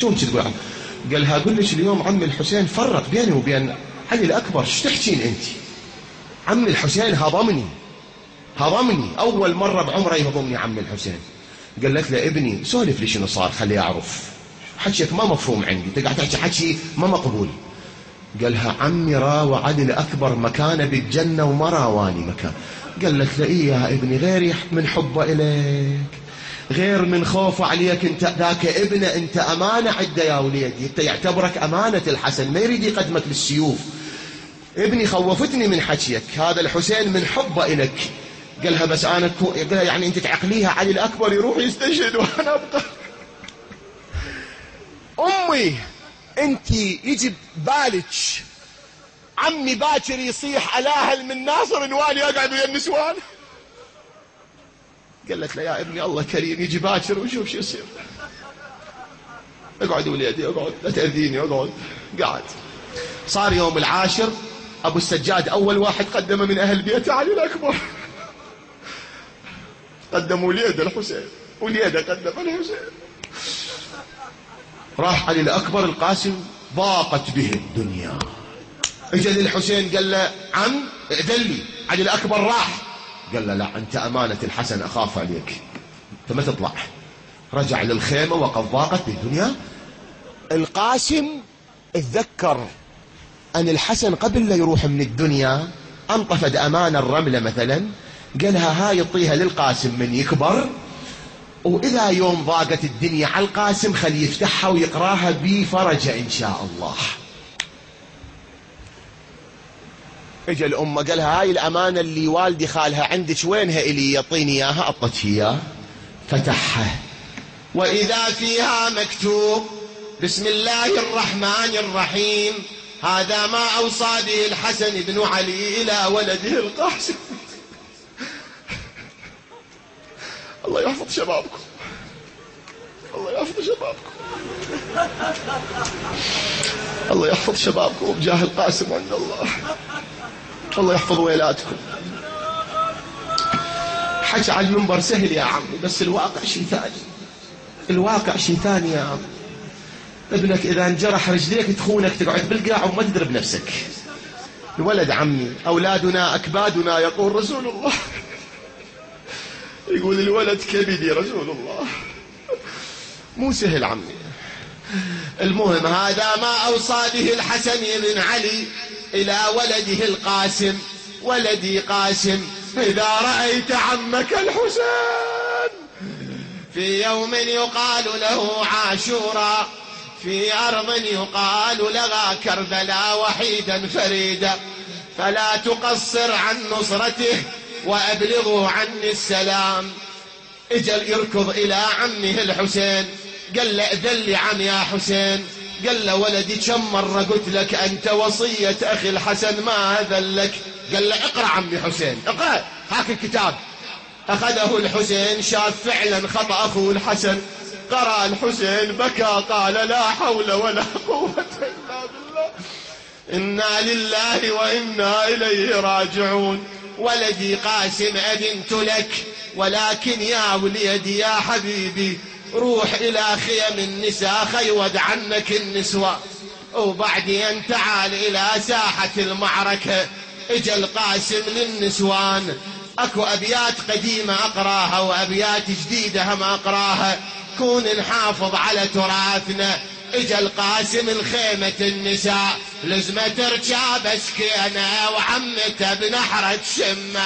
شو انت تقول عم؟ قالها اقول لك اليوم عمي الحسين فرق بيني وبين علي الأكبر. شو تحكين انت؟ عمي الحسين هضمني أول مرة بعمره يهضمني عمي الحسين. قالت له ابني سولف لي شنو صار خليه أعرف، حكيك ما مفهوم عندي، تقعد تحكي حكي ما مقبول. قالها عمي راوى علي الأكبر مكانه بالجنة وما راواني مكان. قالت له إيه يا ابني، غير من حبه إليك، غير من خوفه عليك، انت ذاك ابنه، انت أمانة عده يا وليدي، انت يعتبرك أمانة الحسن، ما يريد يقدمك للسيوف. ابني خوفتني من حكيك، هذا الحسين من حبه إليك. قالها بس أنا قالها يعني أنت تعقليها علي الأكبر يروح يستشهد وأنا أبقى. أمي أنت يجي بالك عمي باكر يصيح ألاهل من ناصر نوالي أقعد ويا النسوان؟ قالت له يا ابني الله كريم، يجي باكر وشوف شو يصير. اقعد وليدي اقعد، لا تأذيني، اقعد. قعد. صار يوم العاشر، أبو السجاد أول واحد قدم من أهل بيته علي الأكبر. قدم وليده الحسين، وليده قدم الحسين. راح علي الأكبر القاسم، ضاقت به الدنيا. اجى للحسين قال له عم ائذن لي. علي الأكبر راح قال له لا، أنت أمانة الحسن أخاف عليك، أنت ما تطلع. رجع للخيمة وقد ضاقت به الدنيا. القاسم اتذكر أن الحسن قبل لا يروح من الدنيا انطفد أمانة الرملة مثلا، قالها هاي يطيها للقاسم من يكبر، وإذا يوم ضاقت الدنيا على القاسم خلي يفتحها ويقراها بفرجة إن شاء الله. اجى الأمة قالها هاي الأمانة اللي والدي خالها عندك وينها إلي، يعطيني إياها. أعطتك إياه، فتحها وإذا فيها مكتوب بسم الله الرحمن الرحيم، هذا ما أوصى به الحسن بن علي إلى ولده القاسم. الله يحفظ شبابكم، الله يحفظ شبابكم، الله يحفظ شبابكم بجاه القاسم عند الله، الله يحفظ ويلاتكم. حكي على المنبر سهل يا عمي، بس الواقع شيء ثاني، الواقع شيء ثاني يا عمي. ابنك إذا انجرح رجليك تخونك، تقعد بالقاع وما تدري بنفسك. الولد عمي أولادنا أكبادنا، يقول رسول الله، يقول الولد كبدي رسول الله، مو سهل عمي. المهم هذا ما أوصى به الحسن بن علي إلى ولده القاسم، ولدي قاسم إذا رأيت عمك الحسين في يوم يقال له عاشوراء، في أرض يقال لها كربلاء، وحيدا فريدا، فلا تقصر عن نصرته وأبلغوا عني السلام. اجل يركض إلى عمه الحسين، قال له اذن لي عم يا حسين. قال له ولدي كم مرة قلت لك أنت وصية أخي الحسن ما أذن لك. قال له اقرأ عمي حسين، اقرأ، هاك الكتاب. أخذه الحسين، شاف فعلا خطأ أخوه الحسن، قرأ الحسين، بكى، قال لا حول ولا قوة إلا بالله، إنا لله وإنا إليه راجعون. ولدي قاسم أذنت لك، ولكن يا وليدي يا حبيبي روح إلى خيم النساء خيود عنك النسوة، وبعدين تعال إلى ساحة المعركة. اجى القاسم للنسوان، اكو أبيات قديمة أقراها وأبيات جديدة هم أقراها، كون نحافظ على تراثنا. اجى القاسم الخيمة النساء، لزمة تركاب سكينة وعمته بنحرة شمة.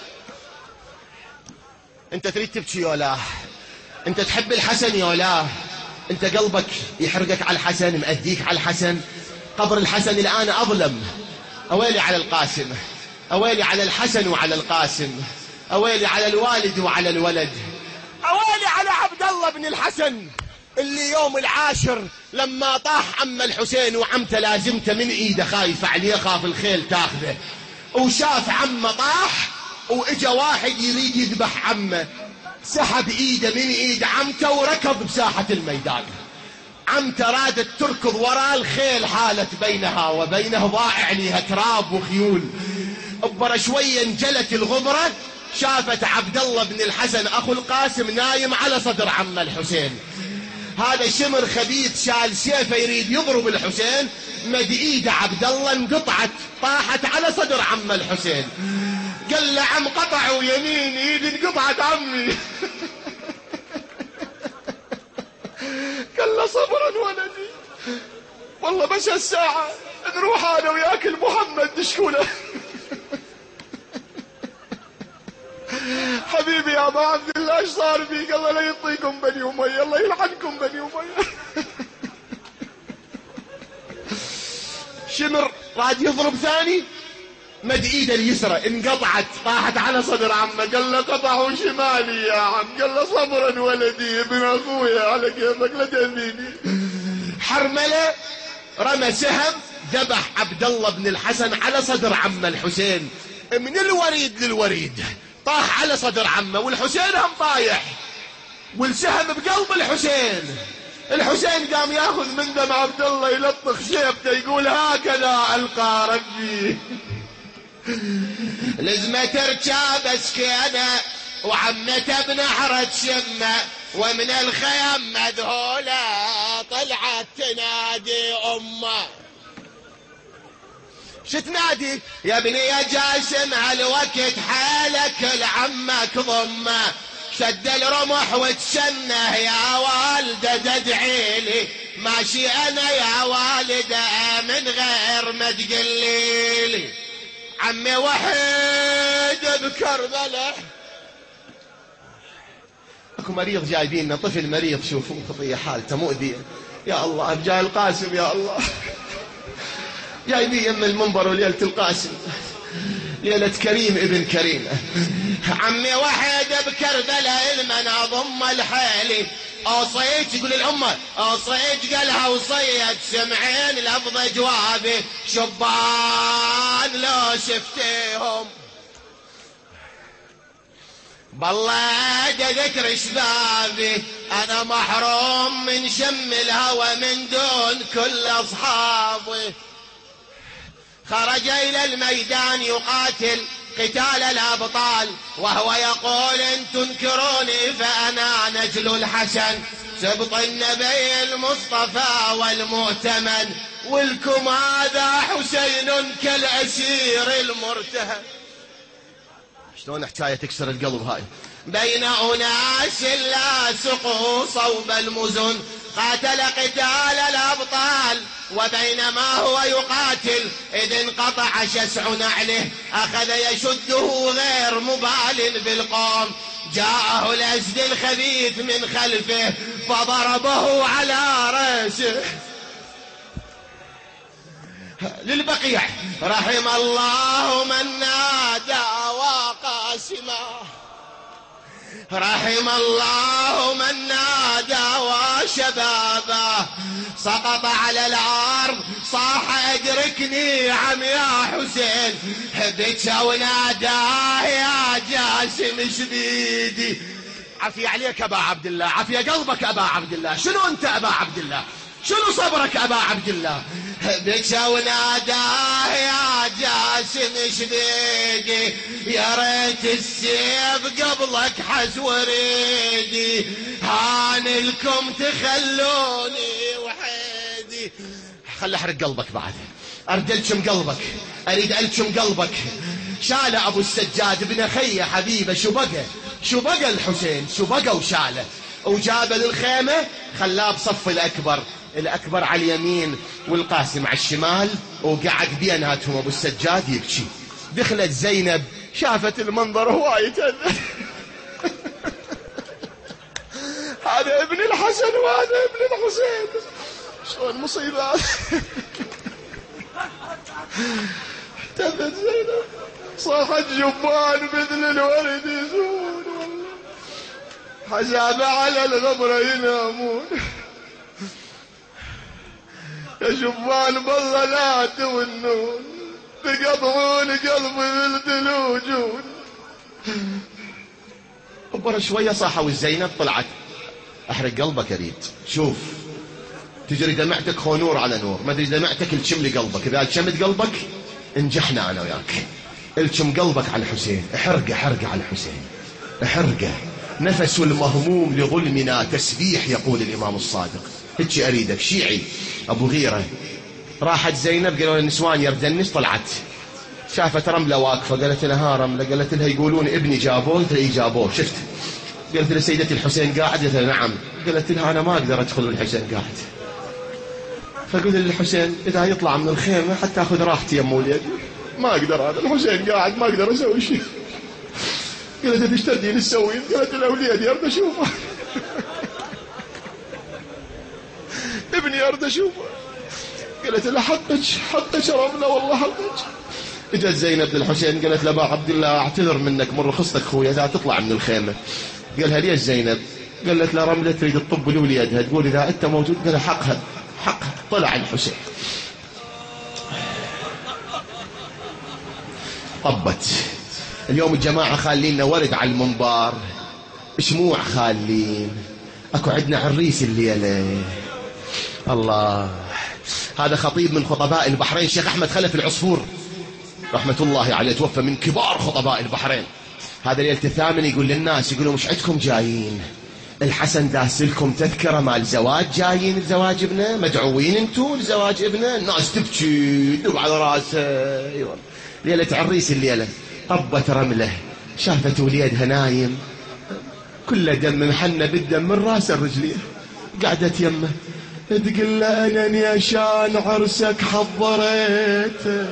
انت تريد تبكي يولا، انت تحب الحسن يولا، انت قلبك يحرقك على الحسن، مأديك على الحسن. قبر الحسن الآن أظلم. أويلي على القاسم، أويلي على الحسن وعلى القاسم، أويلي على الوالد وعلى الولد، أويلي على عبد الله بن الحسن اللي يوم العاشر لما طاح عم الحسين وعمته لازمته من ايده، خايف عليه، خاف الخيل تاخذه، وشاف عمه طاح، واجا واحد يريد يذبح عمه، سحب ايده من ايد عمته وركض بساحة الميدان. عمته رادت تركض وراء الخيل، حالت بينها وبينه ضائع لها تراب وخيول. أبرا شوية انجلت الغبرة، شافت عبد الله بن الحسن أخو القاسم نايم على صدر عم الحسين. هذا شمر خبيث شال سيفه يريد يضرب الحسين، مد ايده عبد الله انقطعت طاحت على صدر عم الحسين. قال له عم قطعوا يمين ايدي انقطعت عمي. قال له صبرا ولدي، والله بس هالساعة نروح انا وياك محمد نشكوله. حبيبي يا ابا عبد الله ايش صار بي؟ قال له لا يعطيكم بني اميه، الله يلعنكم بني اميه. شمر راد يضرب ثاني، مد ايده اليسرى انقطعت طاحت على صدر عمه. قال له قطعوا شمالي يا عم. قال له صبرا ولدي ابن اخويا على كيفك لا تأذيني. حرمله رمى سهم ذبح عبد الله بن الحسن على صدر عمه الحسين، من الوريد للوريد طاح على صدر عمه، والحسين هم طايح والسهم بقلب الحسين. الحسين قام ياخذ من دم عبد الله يلطخ شيبته يقول هكذا القى ربي. لزمة ركاب سكينه وعمته بنحر تشمه، ومن الخيم مذهوله طلعت تنادي امه. شو تنادي؟ يا ابني يا جاسم هالوقت حالك لعمك ضمه، شد الرمح وتشنه يا والده تدعي لي، ماشي انا يا والده من غير ما تقلي لي. عمي وحيد بكربله. اكو مريض جايبيننا، طفل مريض شوفوا خطيه حالته مؤذيه. يا الله بجاه القاسم يا الله، جايبين يم المنبر وليلة القاسم، ليلة كريم ابن كريم. عمي وحيد بكربلاء المنى ضم الحيلي، اوصيت يقول الامه اوصيت قالها وصيت سمعين لفظ جوابي، شبان لو شفتيهم بالله ذكر شبابي، انا محروم من شم الهوى من دون كل اصحابي. خرج إلى الميدان يقاتل قتال الأبطال، وهو يقول إن تنكروني فأنا نجل الحسن، سبط النبي المصطفى والمؤتمن، والكم هذا حسين كالأسير المرتهن. شلون حكاية تكسر القلب هاي. بين أناس لا سقوا صوب المزن، قاتل قتال الأبطال، وبينما هو يقاتل إذ انقطع شسع نعله، أخذ يشده غير مبال بالقوم، جاءه الأسد الخبيث من خلفه فضربه على رأسه. للبقيع رحم الله من نادى وقاسما، رحم الله من نادى وشبابه، سقط على الارض صاح ادركني عم يا حسين، بكى وناداه يا جاسم شبيدي. عفي عليك ابا عبد الله، عفي قلبك ابا عبد الله، شنو انت ابا عبد الله، شنو صبرك ابا عبد الله. بكى وناداه يا جاسم شبيدي، يا ريت السيف قبلك حز وريدي، هان لكم تخلوني وحيدي. خل احرق قلبك بعد، اريد الكم قلبك، اريد الكم قلبك. شال ابو السجاد ابن خيه حبيبه، شو بقى الحسين، شو بقى وشاله، وجاب للخيمه خلاه بصف الأكبر على اليمين والقاسم على الشمال، وقعد بيناتهم أبو السجاد يبكي. دخلت زينب شافت المنظر هواي تأذى. هذا ابن الحسن وهذا ابن الحسين، شلون مصيبة. تأذت زينب، صاحت جبان مثل الورد يزون، حسابة على الغبرة ينامون. يا شبان بالله لا تونون، تقطعون قلبي بالدلوجون. كبر شوية صاحوا الزينب طلعت. احرق قلبك اريد، شوف تجري دمعتك خونور على نور، ما ادري دمعتك الشم لقلبك، اذا الشمت قلبك انجحنا انا وياك. الشم قلبك على الحسين، احرقه على الحسين، احرقه نفس المهموم لظلمنا تسبيح، يقول الإمام الصادق. هيك أريدك شيعي أبو غيرة. راحت زينب قالوا النسوان يردنس، طلعت شافت رملة واقفة، قالت لها ها رملة؟ قالت لها يقولون ابني جابوه. قالت لها جابوه. شفت؟ قالت لها سيدتي الحسين قاعد؟ قالت لها نعم. قالت لها أنا ما أقدر أدخل الحسين قاعد. فقلت للحسين إذا يطلع من الخيمة حتى أخذ راحتي يا مولد، ما أقدر، هذا الحسين قاعد ما أقدر أسوي شيء. قالت لها ايش تردين تسوي؟ قالت لها وليدي أرد أشوفه. ابني أرد أشوفه. قالت لها حطك رملة والله حطك. اجت زينب للحسين قالت له: ابا عبد الله اعتذر منك من رخصتك خويا اذا تطلع من الخيمه. قالها: ليش زينب؟ قالت له: رمله تريد تطب لوليدها، تقول اذا انت موجود. قال: حقها. طلع الحسين طبت. اليوم الجماعه خالين ورد على المنبر، شموع خالين، اكو عندنا عريس الليله. الله. هذا خطيب من خطباء البحرين، شيخ احمد خلف العصفور رحمة الله عليه، توفى، من كبار خطباء البحرين. هذا ليلة الثامن يقول للناس، يقولوا مش عندكم جايين الحسن داس لكم تذكرة مال زواج، جايين لزواج ابنه، مدعوين انتو لزواج ابنه. الناس تبكي تدب على راسه. ايوه ليلة عريس الليلة. طبت رمله، شافت وليدها نايم كله دم، محنة بالدم من راسه الرجليه، قعدت يمه تقول له: أنا عشان عرسك حضرت.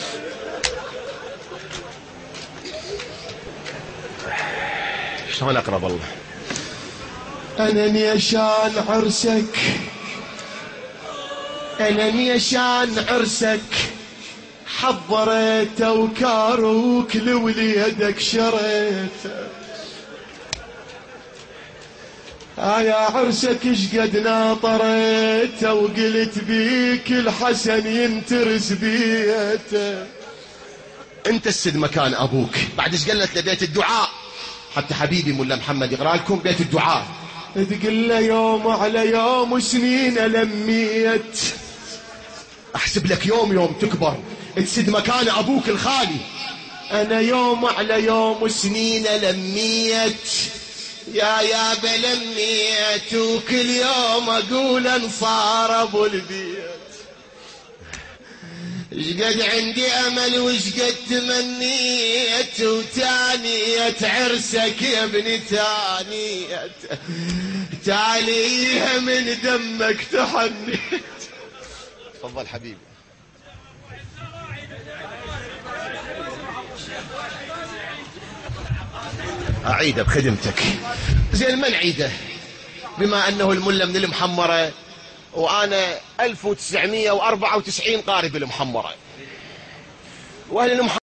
شلون أقرب الله؟ أنا عشان عرسك، أنا عشان عرسك حضرت، وكاروك لوليدك شريت. يا عرسك شقد ناطرت، وقلت بيك الحسن ينترس بيته. انت السد مكان ابوك. بعد ايش قالت له؟ بيت الدعاء. حتى حبيبي ملا محمد يقرا لكم بيت الدعاء. تقول له: يوم على يوم سنين لميت. احسب لك يوم تكبر تسد مكان ابوك الخالي. انا يوم على يوم سنين لميت، يا بلميت، وكل يوم اقول انصار ابو البيت. شقد عندي امل وشقد تمنيت، وتانيت عرسك يا ابني، تانيت تاليها من دمك تحنيت. تفضل حبيبي. أعيده بخدمتك. زين ما نعيده بما أنه الملة من المحمرة، وأنا 1994 قارب المحمرة، وأهل المحمرة